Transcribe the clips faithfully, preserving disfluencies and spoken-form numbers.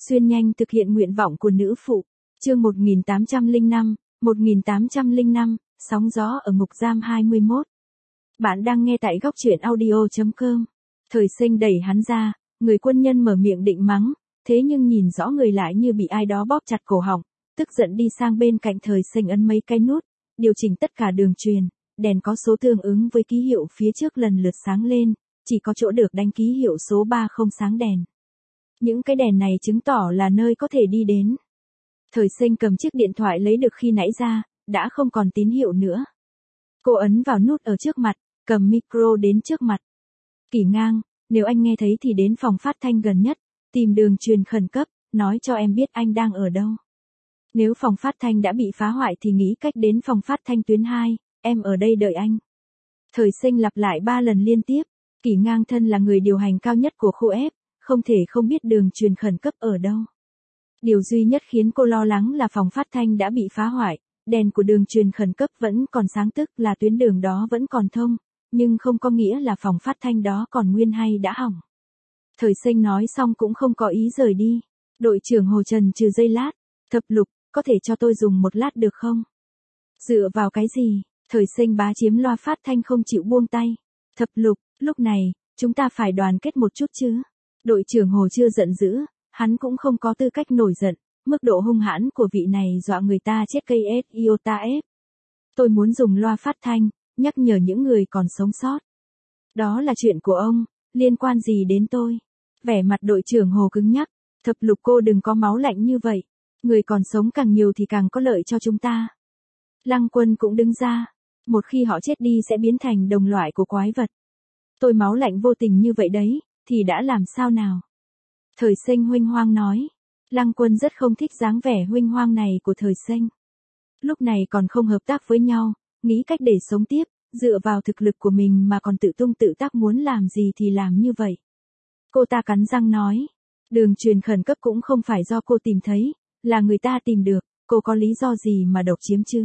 Xuyên nhanh thực hiện nguyện vọng của nữ phụ. Chương một nghìn tám trăm lẻ năm, một nghìn tám trăm lẻ năm, sóng gió ở ngục giam hai mươi mốt. Bạn đang nghe tại góc truyện audio chấm com. Thời Sinh đẩy hắn ra, người quân nhân mở miệng định mắng, thế nhưng nhìn rõ người lại như bị ai đó bóp chặt cổ họng, tức giận đi sang bên cạnh Thời Sinh ấn mấy cái nút, điều chỉnh tất cả đường truyền, đèn có số tương ứng với ký hiệu phía trước lần lượt sáng lên, chỉ có chỗ được đánh ký hiệu số ba không sáng đèn. Những cái đèn này chứng tỏ là nơi có thể đi đến. Thời Sinh cầm chiếc điện thoại lấy được khi nãy ra, đã không còn tín hiệu nữa. Cô ấn vào nút ở trước mặt, cầm micro đến trước mặt. Kỷ Ngang, nếu anh nghe thấy thì đến phòng phát thanh gần nhất, tìm đường truyền khẩn cấp, nói cho em biết anh đang ở đâu. Nếu phòng phát thanh đã bị phá hoại thì nghĩ cách đến phòng phát thanh tuyến hai, em ở đây đợi anh. Thời Sinh lặp lại ba lần liên tiếp, Kỷ Ngang thân là người điều hành cao nhất của khu F, không thể không biết đường truyền khẩn cấp ở đâu. Điều duy nhất khiến cô lo lắng là phòng phát thanh đã bị phá hoại, đèn của đường truyền khẩn cấp vẫn còn sáng, tức là tuyến đường đó vẫn còn thông, nhưng không có nghĩa là phòng phát thanh đó còn nguyên hay đã hỏng. Thời Sinh nói xong cũng không có ý rời đi. Đội trưởng Hồ trần trừ giây lát, Thập Lục, có thể cho tôi dùng một lát được không? Dựa vào cái gì? Thời Sinh bá chiếm loa phát thanh không chịu buông tay. Thập Lục, lúc này, chúng ta phải đoàn kết một chút chứ. Đội trưởng Hồ chưa giận dữ, hắn cũng không có tư cách nổi giận, mức độ hung hãn của vị này dọa người ta chết cây ét iota F. Tôi muốn dùng loa phát thanh, nhắc nhở những người còn sống sót. Đó là chuyện của ông, liên quan gì đến tôi? Vẻ mặt đội trưởng Hồ cứng nhắc, Thập Lục cô đừng có máu lạnh như vậy, người còn sống càng nhiều thì càng có lợi cho chúng ta. Lăng Quân cũng đứng ra, một khi họ chết đi sẽ biến thành đồng loại của quái vật. Tôi máu lạnh vô tình như vậy đấy, thì đã làm sao nào? Thời Sinh huênh hoang nói. Lăng Quân rất không thích dáng vẻ huênh hoang này của Thời Sinh. Lúc này còn không hợp tác với nhau, nghĩ cách để sống tiếp, dựa vào thực lực của mình mà còn tự tung tự tác, muốn làm gì thì làm như vậy. Cô ta cắn răng nói, đường truyền khẩn cấp cũng không phải do cô tìm thấy, là người ta tìm được, cô có lý do gì mà độc chiếm chứ?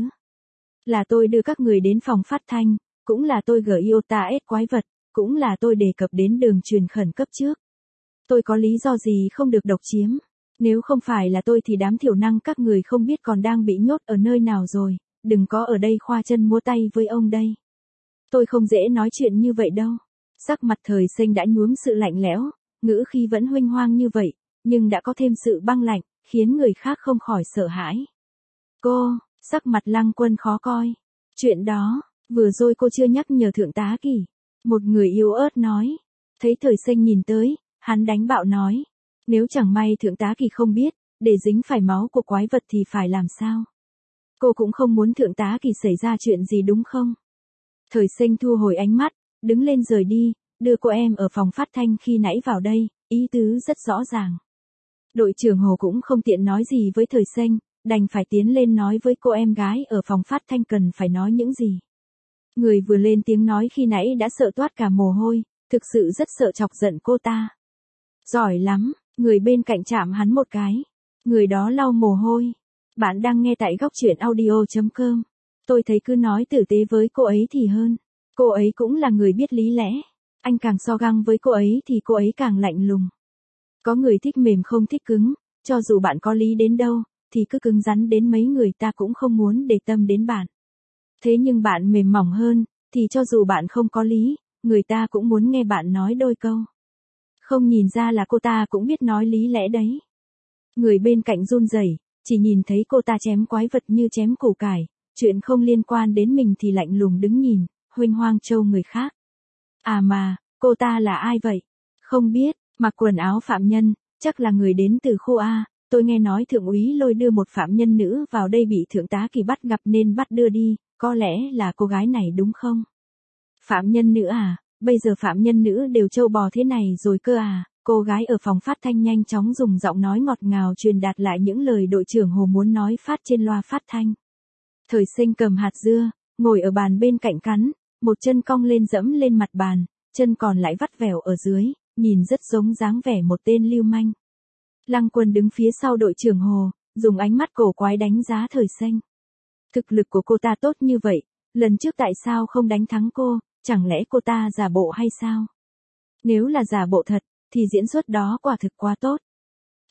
Là tôi đưa các người đến phòng phát thanh, cũng là tôi gửi iota S quái vật, cũng là tôi đề cập đến đường truyền khẩn cấp trước. Tôi có lý do gì không được độc chiếm? Nếu không phải là tôi thì đám thiểu năng các người không biết còn đang bị nhốt ở nơi nào rồi, đừng có ở đây khoa chân múa tay với ông đây. Tôi không dễ nói chuyện như vậy đâu. Sắc mặt Thời Sinh đã nhuốm sự lạnh lẽo, ngữ khí vẫn huênh hoang như vậy, nhưng đã có thêm sự băng lạnh, khiến người khác không khỏi sợ hãi. Cô, sắc mặt Lăng Quân khó coi. Chuyện đó, vừa rồi cô chưa nhắc nhở thượng tá Kỷ. Một người yếu ớt nói. Thấy Thời Sinh nhìn tới, hắn đánh bạo nói. Nếu chẳng may thượng tá Kỷ không biết, để dính phải máu của quái vật thì phải làm sao? Cô cũng không muốn thượng tá Kỷ xảy ra chuyện gì đúng không? Thời Sinh thu hồi ánh mắt, đứng lên rời đi, đưa cô em ở phòng phát thanh khi nãy vào đây, ý tứ rất rõ ràng. Đội trưởng Hồ cũng không tiện nói gì với Thời Sinh, đành phải tiến lên nói với cô em gái ở phòng phát thanh cần phải nói những gì. Người vừa lên tiếng nói khi nãy đã sợ toát cả mồ hôi, thực sự rất sợ chọc giận cô ta. Giỏi lắm, người bên cạnh chạm hắn một cái. Người đó lau mồ hôi. Bạn đang nghe tại góc truyện audio chấm com. Tôi thấy cứ nói tử tế với cô ấy thì hơn. Cô ấy cũng là người biết lý lẽ. Anh càng so găng với cô ấy thì cô ấy càng lạnh lùng. Có người thích mềm không thích cứng, cho dù bạn có lý đến đâu, thì cứ cứng rắn đến mấy người ta cũng không muốn để tâm đến bạn. Thế nhưng bạn mềm mỏng hơn, thì cho dù bạn không có lý, người ta cũng muốn nghe bạn nói đôi câu. Không nhìn ra là cô ta cũng biết nói lý lẽ đấy. Người bên cạnh run rẩy, chỉ nhìn thấy cô ta chém quái vật như chém củ cải, chuyện không liên quan đến mình thì lạnh lùng đứng nhìn, huênh hoang trêu người khác. À mà, cô ta là ai vậy? Không biết, mặc quần áo phạm nhân, chắc là người đến từ khu A, tôi nghe nói thượng úy Lôi đưa một phạm nhân nữ vào đây bị thượng tá Kỷ bắt gặp nên bắt đưa đi, có lẽ là cô gái này đúng không? Phạm nhân nữ à? Bây giờ phạm nhân nữ đều trâu bò thế này rồi cơ à? Cô gái ở phòng phát thanh nhanh chóng dùng giọng nói ngọt ngào truyền đạt lại những lời đội trưởng Hồ muốn nói phát trên loa phát thanh. Thời Sinh cầm hạt dưa, ngồi ở bàn bên cạnh cắn, một chân cong lên dẫm lên mặt bàn, chân còn lại vắt vẻo ở dưới, nhìn rất giống dáng vẻ một tên lưu manh. Lăng Quân đứng phía sau đội trưởng Hồ, dùng ánh mắt cổ quái đánh giá Thời Sinh. Thực lực của cô ta tốt như vậy, lần trước tại sao không đánh thắng cô, chẳng lẽ cô ta giả bộ hay sao? Nếu là giả bộ thật, thì diễn xuất đó quả thực quá tốt.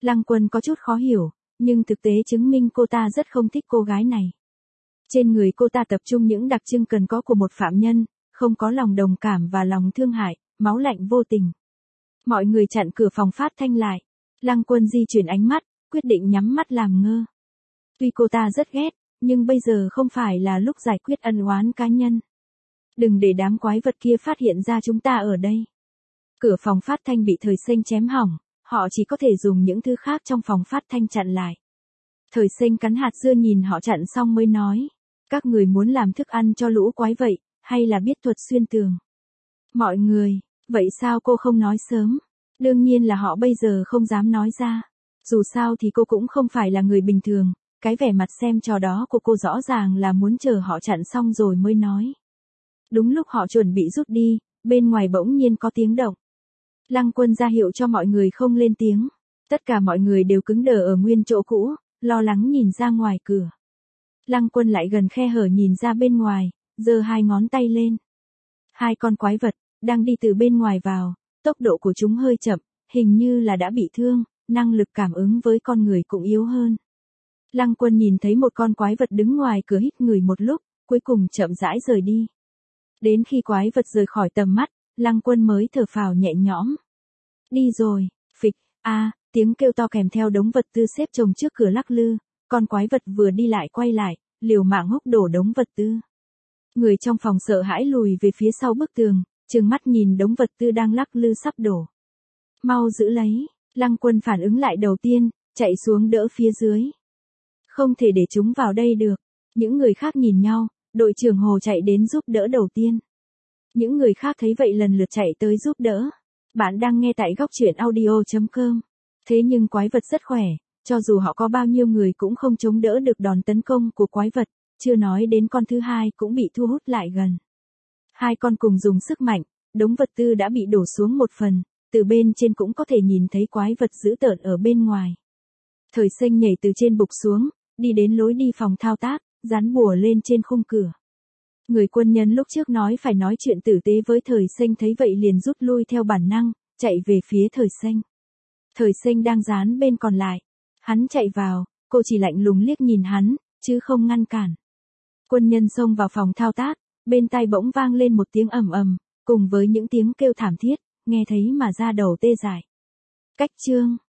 Lăng Quân có chút khó hiểu, nhưng thực tế chứng minh cô ta rất không thích cô gái này. Trên người cô ta tập trung những đặc trưng cần có của một phạm nhân, không có lòng đồng cảm và lòng thương hại, máu lạnh vô tình. Mọi người chặn cửa phòng phát thanh lại. Lăng Quân di chuyển ánh mắt, quyết định nhắm mắt làm ngơ. Tuy cô ta rất ghét, nhưng bây giờ không phải là lúc giải quyết ân oán cá nhân. Đừng để đám quái vật kia phát hiện ra chúng ta ở đây. Cửa phòng phát thanh bị Thời Xanh chém hỏng, họ chỉ có thể dùng những thứ khác trong phòng phát thanh chặn lại. Thời Xanh cắn hạt dưa nhìn họ chặn xong mới nói. Các người muốn làm thức ăn cho lũ quái vậy, hay là biết thuật xuyên tường? Mọi người, vậy sao cô không nói sớm? Đương nhiên là họ bây giờ không dám nói ra. Dù sao thì cô cũng không phải là người bình thường, cái vẻ mặt xem trò đó của cô rõ ràng là muốn chờ họ chặn xong rồi mới nói. Đúng lúc họ chuẩn bị rút đi, bên ngoài bỗng nhiên có tiếng động. Lăng Quân ra hiệu cho mọi người không lên tiếng. Tất cả mọi người đều cứng đờ ở nguyên chỗ cũ, lo lắng nhìn ra ngoài cửa. Lăng Quân lại gần khe hở nhìn ra bên ngoài, giơ hai ngón tay lên. Hai con quái vật, đang đi từ bên ngoài vào, tốc độ của chúng hơi chậm, hình như là đã bị thương, năng lực cảm ứng với con người cũng yếu hơn. Lăng Quân nhìn thấy một con quái vật đứng ngoài cửa hít người một lúc, cuối cùng chậm rãi rời đi. Đến khi quái vật rời khỏi tầm mắt, Lăng Quân mới thở phào nhẹ nhõm. Đi rồi, phịch, a, tiếng kêu to kèm theo đống vật tư xếp chồng trước cửa lắc lư, con quái vật vừa đi lại quay lại, liều mạng húc đổ đống vật tư. Người trong phòng sợ hãi lùi về phía sau bức tường, trừng mắt nhìn đống vật tư đang lắc lư sắp đổ. Mau giữ lấy, Lăng Quân phản ứng lại đầu tiên, chạy xuống đỡ phía dưới. Không thể để chúng vào đây được. Những người khác nhìn nhau, đội trưởng Hồ chạy đến giúp đỡ đầu tiên. Những người khác thấy vậy lần lượt chạy tới giúp đỡ. Bạn đang nghe tại góc truyện audio chấm com. Thế nhưng quái vật rất khỏe, cho dù họ có bao nhiêu người cũng không chống đỡ được đòn tấn công của quái vật, chưa nói đến con thứ hai cũng bị thu hút lại gần. Hai con cùng dùng sức mạnh, đống vật tư đã bị đổ xuống một phần, từ bên trên cũng có thể nhìn thấy quái vật dữ tợn ở bên ngoài. Thời Xanh nhảy từ trên bục xuống, đi đến lối đi phòng thao tác, dán bùa lên trên khung cửa. Người quân nhân lúc trước nói phải nói chuyện tử tế với Thời Xanh thấy vậy liền rút lui theo bản năng, chạy về phía Thời Xanh. Thời Xanh đang dán bên còn lại. Hắn chạy vào, cô chỉ lạnh lùng liếc nhìn hắn, chứ không ngăn cản. Quân nhân xông vào phòng thao tác, bên tai bỗng vang lên một tiếng ầm ầm, cùng với những tiếng kêu thảm thiết, nghe thấy mà da đầu tê dại. Cách chương